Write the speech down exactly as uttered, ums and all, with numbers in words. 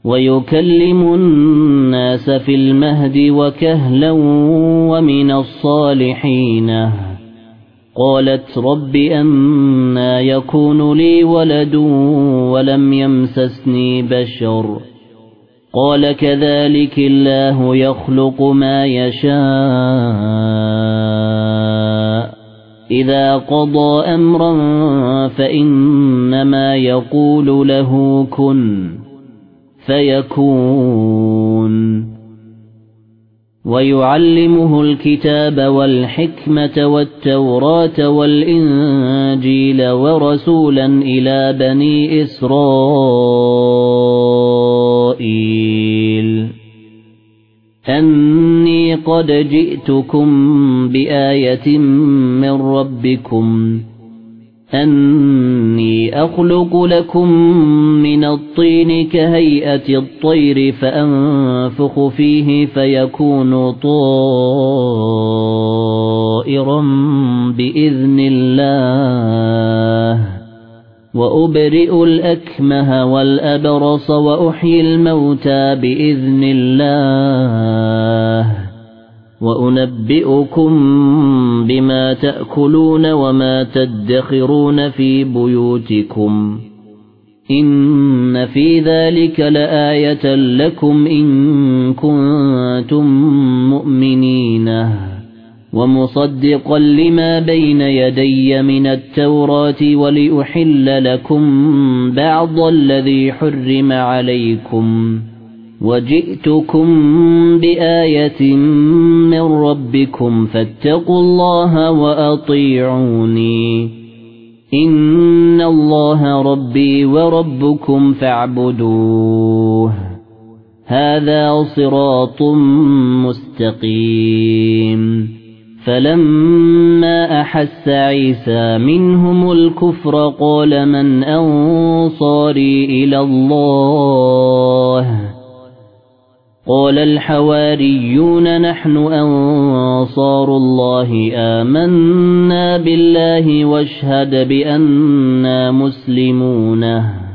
ويكلم الناس في المهد وكهلا ومن الصالحين. قالت رب أنى يكون لي ولد ولم يمسسني بشر قال كذلك الله يخلق ما يشاء إذا قضى أمرا فإنما يقول له كن فيكون. ويعلمه الكتاب والحكمة والتوراة والإنجيل ورسولا إلى بني إسرائيل أني قد جئتكم بآية من ربكم أني أخلق لكم من الطين كهيئة الطير فأنفخ فيه فيكون طائرا بإذن الله وأبرئ الأكمه والأبرص وأحيي الموتى بإذن الله وأنبئكم بما تأكلون وما تدخرون في بيوتكم إن في ذلك لآية لكم إن كنتم مؤمنين ومصدقا لما بين يدي من التوراة ولأحل لكم بعض الذي حرم عليكم وجئتكم بآية من ربكم فاتقوا الله وأطيعوني إن الله ربي وربكم فاعبدوه هذا صراط مستقيم. فلما أحس عيسى منهم الكفر قال من أنصاري إلى الله قال الحواريون نحن أنصار الله آمنا بالله واشهد بأننا مسلمون.